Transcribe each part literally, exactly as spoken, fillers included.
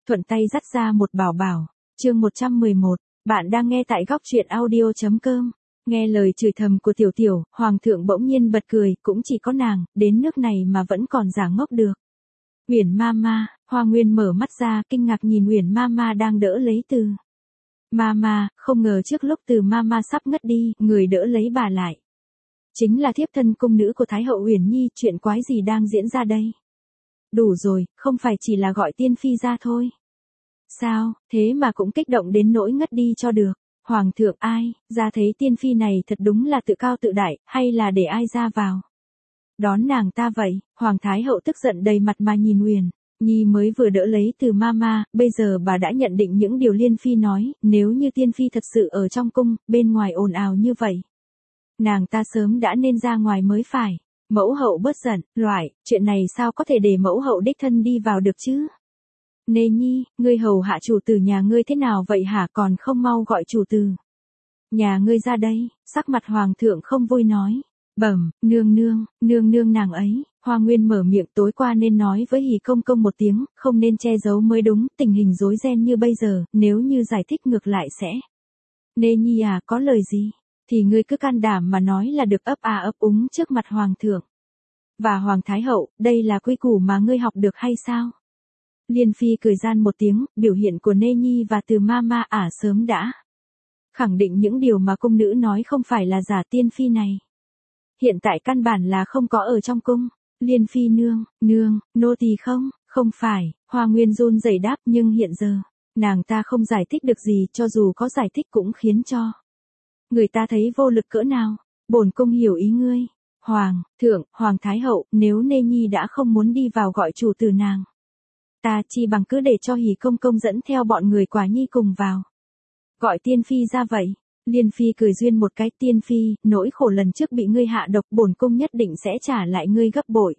thuận tay dắt ra một bảo bảo. Chương một trăm mười một, bạn đang nghe tại góc truyện audio chấm com. Nghe lời chửi thầm của tiểu tiểu, hoàng thượng bỗng nhiên bật cười, cũng chỉ có nàng, đến nước này mà vẫn còn giả ngốc được. Uyển Mama, Hoa Nguyên mở mắt ra, kinh ngạc nhìn Uyển Mama đang đỡ lấy Từ. Mama, không ngờ trước lúc Từ Mama sắp ngất đi, người đỡ lấy bà lại. Chính là thiếp thân cung nữ của Thái hậu Uyển Nhi, chuyện quái gì đang diễn ra đây? Đủ rồi, không phải chỉ là gọi tiên phi ra thôi. Sao, thế mà cũng kích động đến nỗi ngất đi cho được. Hoàng thượng ai, ra thấy tiên phi này thật đúng là tự cao tự đại, hay là để ai ra vào? Đón nàng ta vậy, Hoàng Thái hậu tức giận đầy mặt mà nhìn Uyển Nhi mới vừa đỡ lấy Từ Mama, bây giờ bà đã nhận định những điều Liên Phi nói, nếu như tiên phi thật sự ở trong cung, bên ngoài ồn ào như vậy. Nàng ta sớm đã nên ra ngoài mới phải. Mẫu hậu bớt giận, loại, chuyện này sao có thể để mẫu hậu đích thân đi vào được chứ? Nê Nhi, ngươi hầu hạ chủ tử nhà ngươi thế nào vậy hả, còn không mau gọi chủ tử nhà ngươi ra đây. Sắc mặt hoàng thượng không vui nói. Bẩm, nương nương, nương nương nàng ấy. Hoa Nguyên mở miệng, tối qua nên nói với Hỉ công công một tiếng, không nên che giấu mới đúng, tình hình rối ren như bây giờ, nếu như giải thích ngược lại sẽ. Nê Nhi à, có lời gì? Thì ngươi cứ can đảm mà nói là được, ấp à ấp úng trước mặt hoàng thượng. Và hoàng thái hậu, đây là quy củ mà ngươi học được hay sao? Liên Phi cười gian một tiếng, biểu hiện của Nê Nhi và Từ Mama ả sớm đã khẳng định những điều mà cung nữ nói không phải là giả. Tiên Phi này hiện tại căn bản là không có ở trong cung. Liên Phi nương, nương, nô tỳ không, không phải. Hoa Nguyên run rẩy đáp, nhưng hiện giờ, nàng ta không giải thích được gì, cho dù có giải thích cũng khiến cho người ta thấy vô lực cỡ nào. Bổn cung hiểu ý ngươi. Hoàng thượng, Hoàng Thái hậu, nếu Nê Nhi đã không muốn đi vào gọi chủ tử nàng, ta chi bằng cứ để cho Hỉ công công dẫn theo bọn người Quả Nhi cùng vào. Gọi tiên phi ra vậy. Liên Phi cười duyên một cái, tiên phi, nỗi khổ lần trước bị ngươi hạ độc, bổn cung nhất định sẽ trả lại ngươi gấp bội.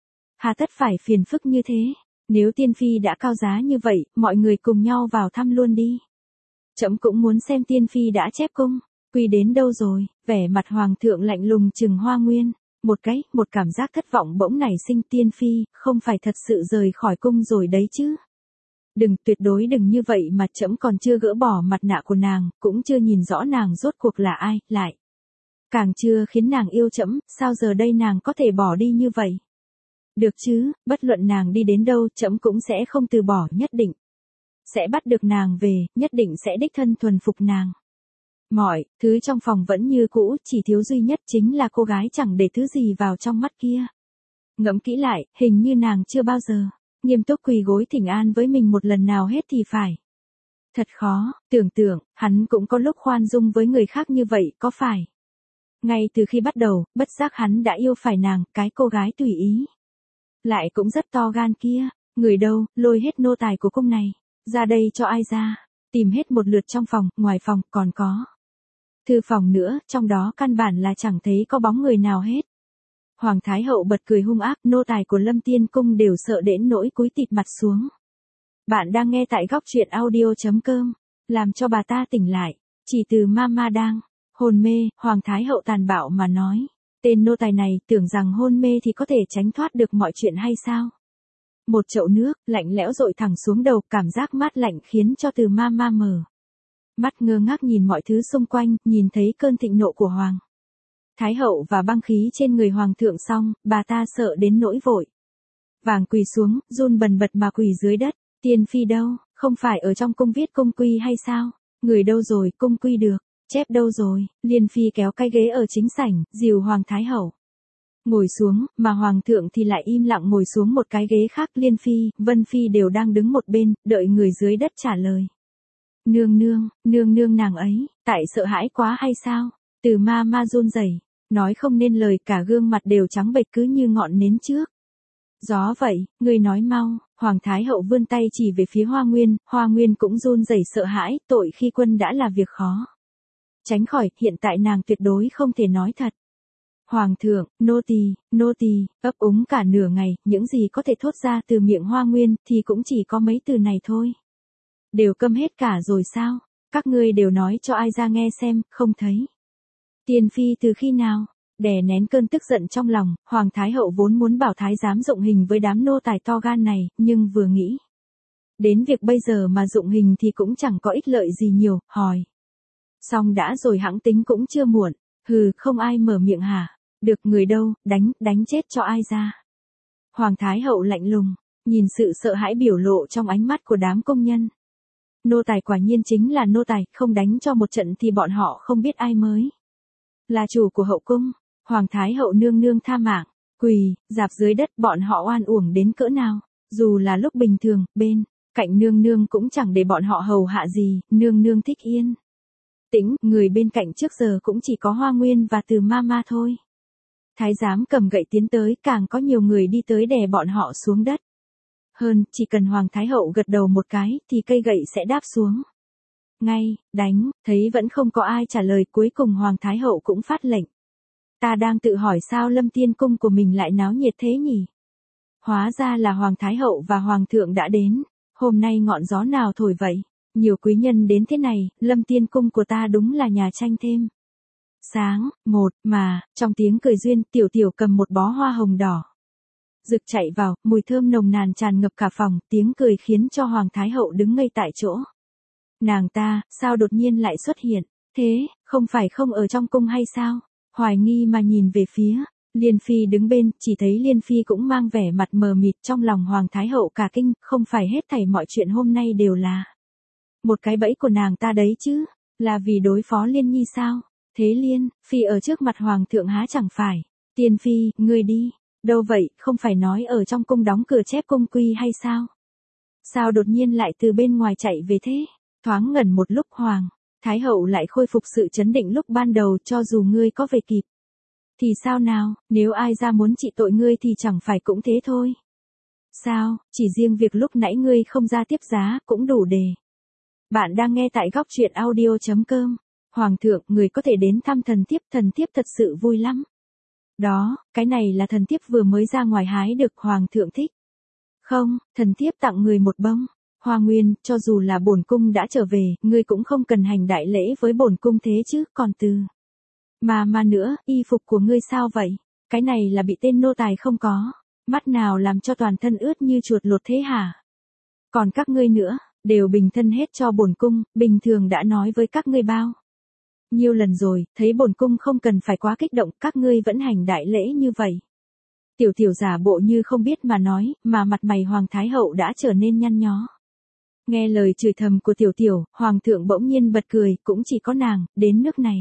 Hà tất phải phiền phức như thế. Nếu tiên phi đã cao giá như vậy, mọi người cùng nhau vào thăm luôn đi. Trẫm cũng muốn xem tiên phi đã chép cung quy đến đâu rồi. Vẻ mặt hoàng thượng lạnh lùng trừng Hoa Nguyên một cái, một cảm giác thất vọng bỗng nảy sinh. Tiên phi, không phải thật sự rời khỏi cung rồi đấy chứ? Đừng, tuyệt đối đừng như vậy mà. Trẫm còn chưa gỡ bỏ mặt nạ của nàng, cũng chưa nhìn rõ nàng rốt cuộc là ai, lại càng chưa khiến nàng yêu trẫm, sao giờ đây nàng có thể bỏ đi như vậy? Được chứ, bất luận nàng đi đến đâu, trẫm cũng sẽ không từ bỏ, nhất định sẽ bắt được nàng về, nhất định sẽ đích thân thuần phục nàng. Mọi thứ trong phòng vẫn như cũ, chỉ thiếu duy nhất chính là cô gái chẳng để thứ gì vào trong mắt kia. Ngẫm kỹ lại, hình như nàng chưa bao giờ nghiêm túc quỳ gối thỉnh an với mình một lần nào hết thì phải. Thật khó tưởng tượng, hắn cũng có lúc khoan dung với người khác như vậy, có phải? Ngay từ khi bắt đầu, bất giác hắn đã yêu phải nàng, cái cô gái tùy ý, lại cũng rất to gan kia. Người đâu, lôi hết nô tài của cung này ra đây cho ai ra. Tìm hết một lượt trong phòng, ngoài phòng, còn có thư phòng nữa, trong đó căn bản là chẳng thấy có bóng người nào hết. Hoàng Thái hậu bật cười hung ác, nô tài của Lâm Tiên cung đều sợ đến nỗi cúi tịt mặt xuống. Bạn đang nghe tại góc truyện audio chấm com. Làm cho bà ta tỉnh lại, chỉ Từ Mama đang hôn mê. Hoàng Thái hậu tàn bạo mà nói, tên nô tài này tưởng rằng hôn mê thì có thể tránh thoát được mọi chuyện hay sao? Một chậu nước lạnh lẽo dội thẳng xuống đầu, cảm giác mát lạnh khiến cho Từ Mama mở mắt ngơ ngác nhìn mọi thứ xung quanh, nhìn thấy cơn thịnh nộ của Hoàng Thái hậu và băng khí trên người hoàng thượng xong, bà ta sợ đến nỗi vội vàng quỳ xuống, run bần bật mà quỳ dưới đất. Tiên phi đâu, không phải ở trong cung viết cung quy hay sao? Người đâu rồi, cung quy được chép đâu rồi? Liên Phi kéo cái ghế ở chính sảnh, dìu Hoàng Thái hậu ngồi xuống, mà hoàng thượng thì lại im lặng ngồi xuống một cái ghế khác. Liên Phi, Vân Phi đều đang đứng một bên, đợi người dưới đất trả lời. Nương nương, nương nương nàng ấy, tại sợ hãi quá hay sao? Từ Mama run rẩy, nói không nên lời, cả gương mặt đều trắng bệch cứ như ngọn nến trước gió vậy. Ngươi nói mau. Hoàng Thái hậu vươn tay chỉ về phía Hoa Nguyên, Hoa Nguyên cũng run rẩy sợ hãi, tội khi quân đã là việc khó tránh khỏi, hiện tại nàng tuyệt đối không thể nói thật. Hoàng thượng, nô tỳ, nô tỳ, ấp úng cả nửa ngày, những gì có thể thốt ra từ miệng Hoa Nguyên thì cũng chỉ có mấy từ này thôi. Đều câm hết cả rồi sao? Các ngươi đều nói cho ai ra nghe xem, không thấy tiên phi từ khi nào? Đè nén cơn tức giận trong lòng, Hoàng Thái hậu vốn muốn bảo thái giám dụng hình với đám nô tài to gan này, nhưng vừa nghĩ Đến việc bây giờ mà dụng hình thì cũng chẳng có ích lợi gì nhiều, hỏi. Xong đã rồi hẵng tính cũng chưa muộn, hừ, không ai mở miệng hả? Được, người đâu, đánh, đánh chết cho ai ra. Hoàng Thái Hậu lạnh lùng, nhìn sự sợ hãi biểu lộ trong ánh mắt của đám công nhân. Nô tài quả nhiên chính là nô tài, không đánh cho một trận thì bọn họ không biết ai mới là chủ của hậu cung. Hoàng Thái Hậu nương nương tha mạng, quỳ, dạp dưới đất, bọn họ oan uổng đến cỡ nào. Dù là lúc bình thường, bên cạnh nương nương cũng chẳng để bọn họ hầu hạ gì, nương nương thích yên tĩnh, người bên cạnh trước giờ cũng chỉ có Hoa Nguyên và Từ Mama thôi. Thái giám cầm gậy tiến tới, càng có nhiều người đi tới đè bọn họ xuống đất. Hơn, chỉ cần Hoàng Thái Hậu gật đầu một cái, thì cây gậy sẽ đáp xuống. Ngay, đánh, thấy vẫn không có ai trả lời, cuối cùng Hoàng Thái Hậu cũng phát lệnh. Ta đang tự hỏi sao Lâm Tiên Cung của mình lại náo nhiệt thế nhỉ? Hóa ra là Hoàng Thái Hậu và Hoàng thượng đã đến. Hôm nay ngọn gió nào thổi vậy? Nhiều quý nhân đến thế này, Lâm Tiên Cung của ta đúng là nhà tranh thêm sáng, một, mà, trong tiếng cười duyên, Tiểu Tiểu cầm một bó hoa hồng đỏ rực chạy vào, mùi thơm nồng nàn tràn ngập cả phòng, tiếng cười khiến cho Hoàng Thái Hậu đứng ngây tại chỗ. Nàng ta, sao đột nhiên lại xuất hiện? Thế, không phải không ở trong cung hay sao? Hoài nghi mà nhìn về phía Liên Phi đứng bên, chỉ thấy Liên Phi cũng mang vẻ mặt mờ mịt, trong lòng Hoàng Thái Hậu cả kinh, không phải hết thảy mọi chuyện hôm nay đều là một cái bẫy của nàng ta đấy chứ, là vì đối phó Liên Nhi sao? Thế Liên Phi ở trước mặt Hoàng thượng há chẳng phải. Tiên Phi, ngươi đi. Đâu vậy, không phải nói ở trong cung đóng cửa chép cung quy hay sao? Sao đột nhiên lại từ bên ngoài chạy về thế? Thoáng ngẩn một lúc Hoàng Thái Hậu lại khôi phục sự chấn định lúc ban đầu, cho dù ngươi có về kịp. Thì sao nào, nếu ai ra muốn trị tội ngươi thì chẳng phải cũng thế thôi. Sao, chỉ riêng việc lúc nãy ngươi không ra tiếp giá, cũng đủ để. Bạn đang nghe tại góc truyện audio.com. Hoàng thượng, người có thể đến thăm thần thiếp, thần thiếp thật sự vui lắm. Đó, cái này là thần thiếp vừa mới ra ngoài hái được, Hoàng thượng thích. Không, thần thiếp tặng người một bông. Hoa Nguyên, cho dù là bổn cung đã trở về, ngươi cũng không cần hành đại lễ với bổn cung thế chứ, còn từ. Mà mà nữa, y phục của ngươi sao vậy? Cái này là bị tên nô tài không có. Mắt nào làm cho toàn thân ướt như chuột lột thế hả? Còn các ngươi nữa, đều bình thân hết cho bổn cung, bình thường đã nói với các ngươi bao nhiều lần rồi, thấy bổn cung không cần phải quá kích động, các ngươi vẫn hành đại lễ như vậy. Tiểu Tiểu giả bộ như không biết mà nói, mà mặt mày Hoàng Thái Hậu đã trở nên nhăn nhó. Nghe lời chửi thầm của Tiểu Tiểu, Hoàng thượng bỗng nhiên bật cười, cũng chỉ có nàng, đến nước này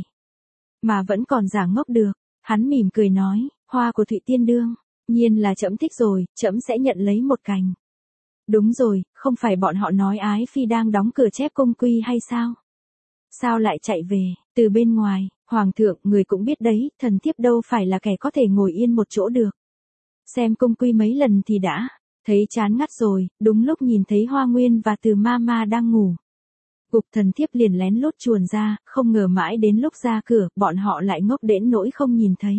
mà vẫn còn giả ngốc được. Hắn mỉm cười nói, hoa của Thụy Tiên Đương, nhiên là trẫm thích rồi, trẫm sẽ nhận lấy một cành. Đúng rồi, không phải bọn họ nói Ái Phi đang đóng cửa chép cung quy hay sao? Sao lại chạy về, từ bên ngoài? Hoàng thượng, người cũng biết đấy, thần thiếp đâu phải là kẻ có thể ngồi yên một chỗ được. Xem cung quy mấy lần thì đã thấy chán ngắt rồi, đúng lúc nhìn thấy Hoa Nguyên và Từ Mama đang ngủ gục, thần thiếp liền lén lút chuồn ra, không ngờ mãi đến lúc ra cửa, bọn họ lại ngốc đến nỗi không nhìn thấy.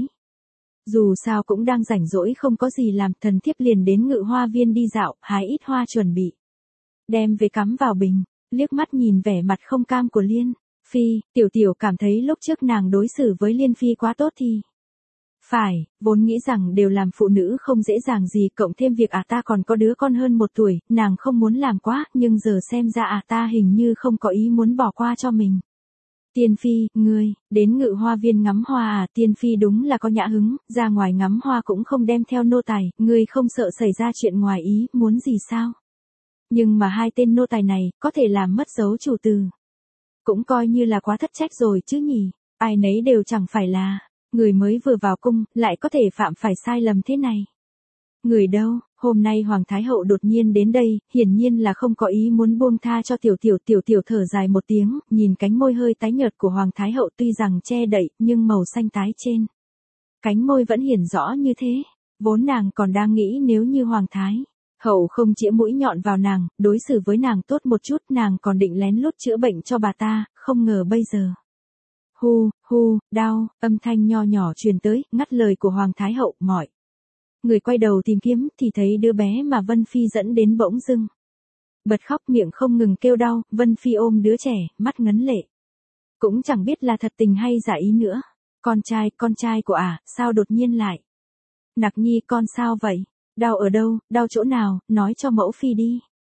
Dù sao cũng đang rảnh rỗi không có gì làm, thần thiếp liền đến Ngự Hoa Viên đi dạo, hái ít hoa chuẩn bị đem về cắm vào bình. Liếc mắt nhìn vẻ mặt không cam của Liên Phi, Tiểu Tiểu cảm thấy lúc trước nàng đối xử với Liên Phi quá tốt thì phải, vốn nghĩ rằng đều làm phụ nữ không dễ dàng gì, cộng thêm việc à ta còn có đứa con hơn một tuổi, nàng không muốn làm quá, nhưng giờ xem ra à ta hình như không có ý muốn bỏ qua cho mình. Tiên Phi, ngươi, đến Ngự Hoa Viên ngắm hoa à? Tiên Phi đúng là có nhã hứng, ra ngoài ngắm hoa cũng không đem theo nô tài, ngươi không sợ xảy ra chuyện ngoài ý, muốn gì sao? Nhưng mà hai tên nô tài này, có thể làm mất dấu chủ từ. Cũng coi như là quá thất trách rồi chứ nhỉ, ai nấy đều chẳng phải là người mới vừa vào cung, lại có thể phạm phải sai lầm thế này. Người đâu, hôm nay Hoàng Thái Hậu đột nhiên đến đây, hiển nhiên là không có ý muốn buông tha cho Tiểu Tiểu. Tiểu Tiểu thở dài một tiếng, nhìn cánh môi hơi tái nhợt của Hoàng Thái Hậu, tuy rằng che đậy, nhưng màu xanh tái trên cánh môi vẫn hiển rõ như thế. Vốn nàng còn đang nghĩ nếu như Hoàng Thái Hậu không chĩa mũi nhọn vào nàng, đối xử với nàng tốt một chút, nàng còn định lén lút chữa bệnh cho bà ta, không ngờ bây giờ. Hu, hu, đau, âm thanh nho nhỏ truyền tới, ngắt lời của Hoàng Thái Hậu, mọi người quay đầu tìm kiếm, thì thấy đứa bé mà Vân Phi dẫn đến bỗng dưng bật khóc, miệng không ngừng kêu đau. Vân Phi ôm đứa trẻ, mắt ngấn lệ. Cũng chẳng biết là thật tình hay giả ý nữa. Con trai, con trai của ả, à, sao đột nhiên lại? Nặc Nhi, con sao vậy? Đau ở đâu, đau chỗ nào, nói cho mẫu phi đi.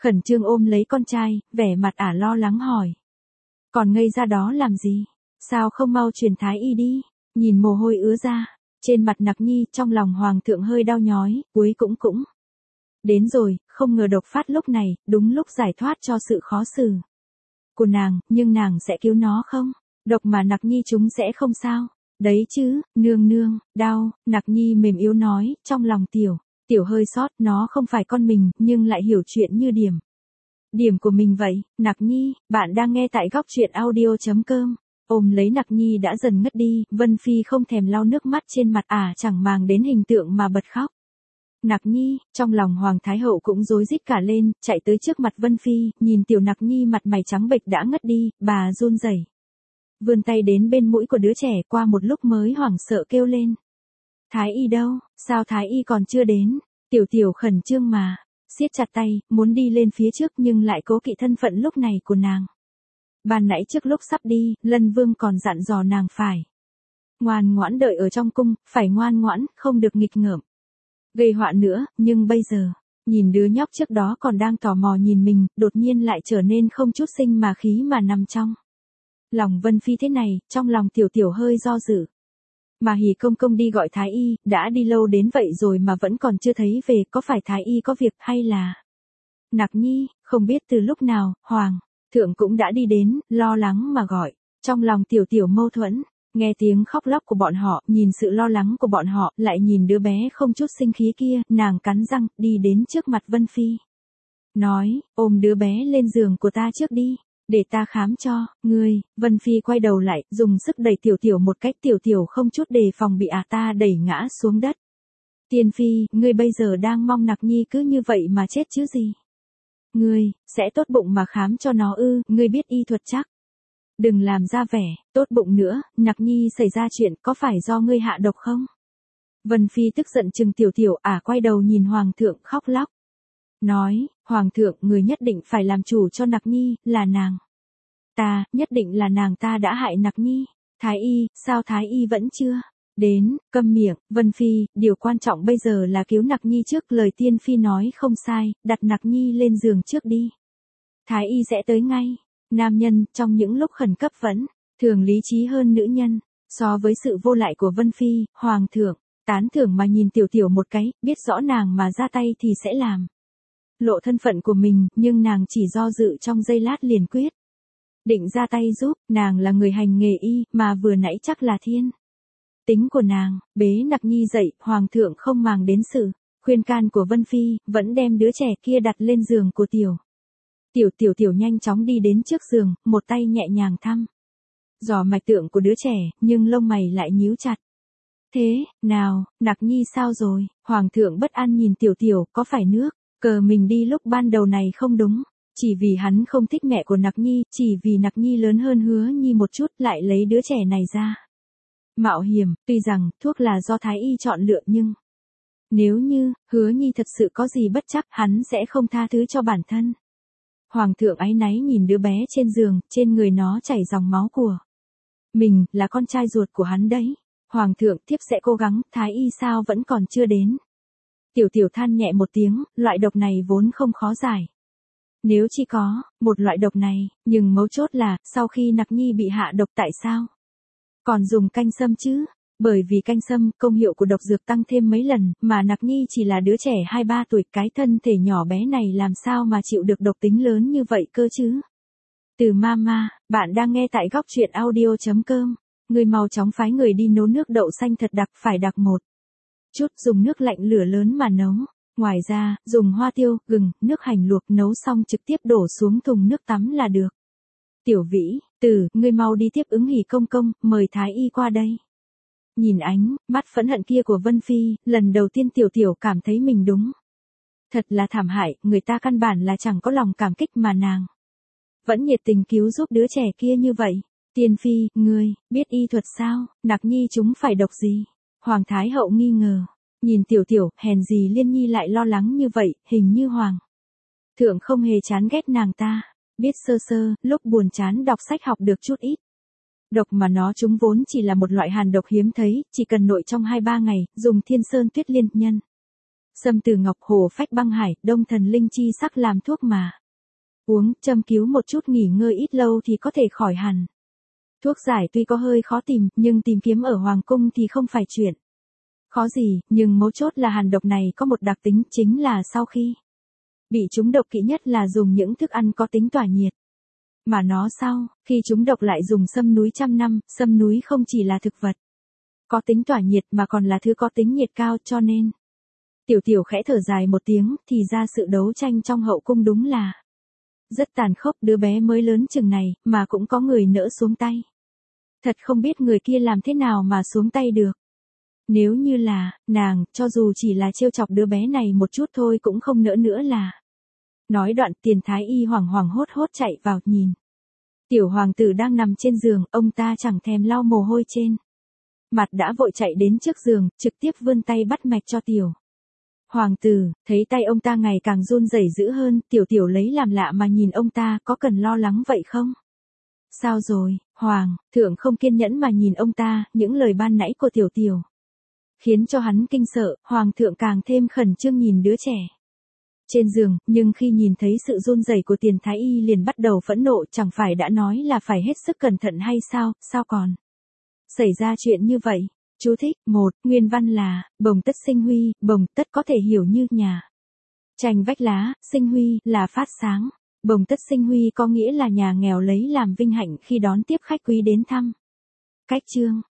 khẩn trương ôm lấy con trai, vẻ mặt ả lo lắng hỏi. Còn ngây ra đó làm gì? Sao không mau truyền thái y đi? Nhìn mồ hôi ứa ra, trên mặt Nặc Nhi, trong lòng hoàng thượng hơi đau nhói, cuối cũng cũng. Đến rồi, không ngờ độc phát lúc này, đúng lúc giải thoát cho sự khó xử của nàng, nhưng nàng sẽ cứu nó không? Độc mà Nặc Nhi chúng sẽ không sao. Đấy chứ, nương nương, đau, Nặc Nhi mềm yếu nói, trong lòng tiểu, tiểu hơi sót, nó không phải con mình, nhưng lại hiểu chuyện như điểm. Điểm của mình vậy, Nặc Nhi, bạn đang nghe tại góc truyện audio.com. Ôm lấy Nặc Nhi đã dần ngất đi, Vân Phi không thèm lau nước mắt trên mặt ả à, chẳng màng đến hình tượng mà bật khóc. Nặc Nhi, trong lòng Hoàng Thái Hậu cũng rối rít cả lên, chạy tới trước mặt Vân Phi, nhìn tiểu Nặc Nhi mặt mày trắng bệch đã ngất đi, bà run rẩy, vươn tay đến bên mũi của đứa trẻ, qua một lúc mới hoảng sợ kêu lên. Thái y đâu, sao Thái y còn chưa đến? Tiểu tiểu khẩn trương mà, siết chặt tay, muốn đi lên phía trước nhưng lại cố kỵ thân phận lúc này của nàng. Ban nãy trước lúc sắp đi, Lân Vương còn dặn dò nàng phải ngoan ngoãn đợi ở trong cung, phải ngoan ngoãn, không được nghịch ngợm, gây họa nữa, nhưng bây giờ, nhìn đứa nhóc trước đó còn đang tò mò nhìn mình, đột nhiên lại trở nên không chút sinh mà khí mà nằm trong lòng Vân Phi thế này, trong lòng tiểu tiểu hơi do dự. Mà Hỉ công công đi gọi Thái y, đã đi lâu đến vậy rồi mà vẫn còn chưa thấy về, có phải Thái y có việc hay là... Nặc Nhi, không biết từ lúc nào, Hoàng thượng cũng đã đi đến, lo lắng mà gọi, trong lòng tiểu tiểu mâu thuẫn, nghe tiếng khóc lóc của bọn họ, nhìn sự lo lắng của bọn họ, lại nhìn đứa bé không chút sinh khí kia, nàng cắn răng, đi đến trước mặt Vân Phi. Nói, ôm đứa bé lên giường của ta trước đi, để ta khám cho, ngươi. Vân Phi quay đầu lại, dùng sức đẩy tiểu tiểu một cách, tiểu tiểu không chút đề phòng bị ả ta đẩy ngã xuống đất. Tiên Phi, ngươi bây giờ đang mong Nặc Nhi cứ như vậy mà chết chứ gì? Ngươi, sẽ tốt bụng mà khám cho nó ư, ngươi biết y thuật chắc. Đừng làm ra vẻ, tốt bụng nữa, Nặc Nhi xảy ra chuyện, có phải do ngươi hạ độc không? Vân Phi tức giận chừng tiểu tiểu, ả quay đầu nhìn Hoàng thượng khóc lóc. Nói, Hoàng thượng, người nhất định phải làm chủ cho Nặc Nhi, là nàng. Ta, nhất định là nàng ta đã hại Nặc Nhi. Thái y, sao Thái y vẫn chưa đến? Câm miệng, Vân Phi, điều quan trọng bây giờ là cứu Nặc Nhi trước, lời Tiên Phi nói không sai, đặt Nặc Nhi lên giường trước đi. Thái y sẽ tới ngay. Nam nhân, trong những lúc khẩn cấp vẫn, thường lý trí hơn nữ nhân. So với sự vô lại của Vân Phi, Hoàng thượng, tán thưởng mà nhìn tiểu tiểu một cái, biết rõ nàng mà ra tay thì sẽ làm lộ thân phận của mình, nhưng nàng chỉ do dự trong giây lát liền quyết định ra tay giúp. Nàng là người hành nghề y, mà vừa nãy chắc là thiên tính của nàng. Bế Nặc Nhi dậy, Hoàng thượng không màng đến sự khuyên can của Vân Phi, vẫn đem đứa trẻ kia đặt lên giường của tiểu. Tiểu tiểu tiểu nhanh chóng đi đến trước giường, một tay nhẹ nhàng thăm dò mạch tượng của đứa trẻ, nhưng lông mày lại nhíu chặt. Thế, nào, Nặc Nhi sao rồi? Hoàng thượng bất an nhìn tiểu tiểu, có phải nước cờ mình đi lúc ban đầu này không đúng? Chỉ vì hắn không thích mẹ của Nặc Nhi, chỉ vì Nặc Nhi lớn hơn Hứa Nhi một chút, lại lấy đứa trẻ này ra mạo hiểm. Tuy rằng thuốc là do Thái y chọn lựa, nhưng nếu như Hứa Nhi thật sự có gì bất chắc, hắn sẽ không tha thứ cho bản thân. Hoàng thượng áy náy nhìn đứa bé trên giường, trên người nó chảy dòng máu của mình, là con trai ruột của hắn đấy. Hoàng thượng, thiếp sẽ cố gắng. Thái y sao vẫn còn chưa đến? Tiểu tiểu than nhẹ một tiếng, loại độc này vốn không khó giải. Nếu chỉ có một loại độc này, nhưng mấu chốt là, sau khi Nặc Nhi bị hạ độc tại sao còn dùng canh sâm chứ? Bởi vì canh sâm, công hiệu của độc dược tăng thêm mấy lần, mà Nặc Nhi chỉ là đứa trẻ hai ba tuổi, cái thân thể nhỏ bé này làm sao mà chịu được độc tính lớn như vậy cơ chứ? Từ Mama, bạn đang nghe tại góc truyện audio.com. Người mau chóng phái người đi nấu nước đậu xanh thật đặc, phải đặc một chút, dùng nước lạnh lửa lớn mà nấu. Ngoài ra, dùng hoa tiêu, gừng, nước hành luộc nấu xong trực tiếp đổ xuống thùng nước tắm là được. Tiểu Vĩ, Tử, ngươi mau đi tiếp ứng Hỉ công công, mời Thái y qua đây. Nhìn ánh mắt phẫn hận kia của Vân Phi, lần đầu tiên tiểu tiểu cảm thấy mình đúng thật là thảm hại, người ta căn bản là chẳng có lòng cảm kích mà nàng vẫn nhiệt tình cứu giúp đứa trẻ kia như vậy. Tiên Phi, ngươi biết y thuật sao? Nặc Nhi chúng phải độc gì? Hoàng Thái Hậu nghi ngờ, nhìn tiểu tiểu, hèn gì Liên Nhi lại lo lắng như vậy, hình như Hoàng thượng không hề chán ghét nàng ta, biết sơ sơ, lúc buồn chán đọc sách học được chút ít độc mà nó chúng vốn chỉ là một loại hàn độc hiếm thấy, chỉ cần nội trong hai ba ngày, dùng Thiên Sơn Tuyết Liên nhân Sâm từ ngọc hồ phách băng hải, đông thần linh chi sắc làm thuốc mà. Uống, châm cứu một chút nghỉ ngơi ít lâu thì có thể khỏi hẳn. Thuốc giải tuy có hơi khó tìm, nhưng tìm kiếm ở Hoàng cung thì không phải chuyện khó gì, nhưng mấu chốt là hàn độc này có một đặc tính chính là sau khi bị trúng độc kỹ nhất là dùng những thức ăn có tính tỏa nhiệt. Mà nó sau, khi trúng độc lại dùng sâm núi trăm năm, sâm núi không chỉ là thực vật có tính tỏa nhiệt mà còn là thứ có tính nhiệt cao, cho nên. Tiểu tiểu khẽ thở dài một tiếng, thì ra sự đấu tranh trong hậu cung đúng là rất tàn khốc, đứa bé mới lớn chừng này, mà cũng có người nỡ xuống tay. Thật không biết người kia làm thế nào mà xuống tay được. Nếu như là, nàng, cho dù chỉ là trêu chọc đứa bé này một chút thôi cũng không nỡ nữa là. Nói đoạn Tiền Thái Y hoảng hoảng hốt hốt chạy vào nhìn. Tiểu hoàng tử đang nằm trên giường, ông ta chẳng thèm lau mồ hôi trên mặt đã vội chạy đến trước giường, trực tiếp vươn tay bắt mạch cho tiểu hoàng tử. Thấy tay ông ta ngày càng run rẩy dữ hơn, tiểu tiểu lấy làm lạ mà nhìn ông ta, có cần lo lắng vậy không? Sao rồi, hoàng thượng không kiên nhẫn mà nhìn ông ta, những lời ban nãy của tiểu tiểu khiến cho hắn kinh sợ, hoàng thượng càng thêm khẩn trương nhìn đứa trẻ trên giường, nhưng khi nhìn thấy sự run rẩy của Tiền Thái Y liền bắt đầu phẫn nộ, chẳng phải đã nói là phải hết sức cẩn thận hay sao, sao còn xảy ra chuyện như vậy? Chú thích, một, nguyên văn là, bồng tất sinh huy, bồng tất có thể hiểu như nhà tranh vách lá, sinh huy là phát sáng. Bồng tất sinh huy có nghĩa là nhà nghèo lấy làm vinh hạnh khi đón tiếp khách quý đến thăm. Cách chương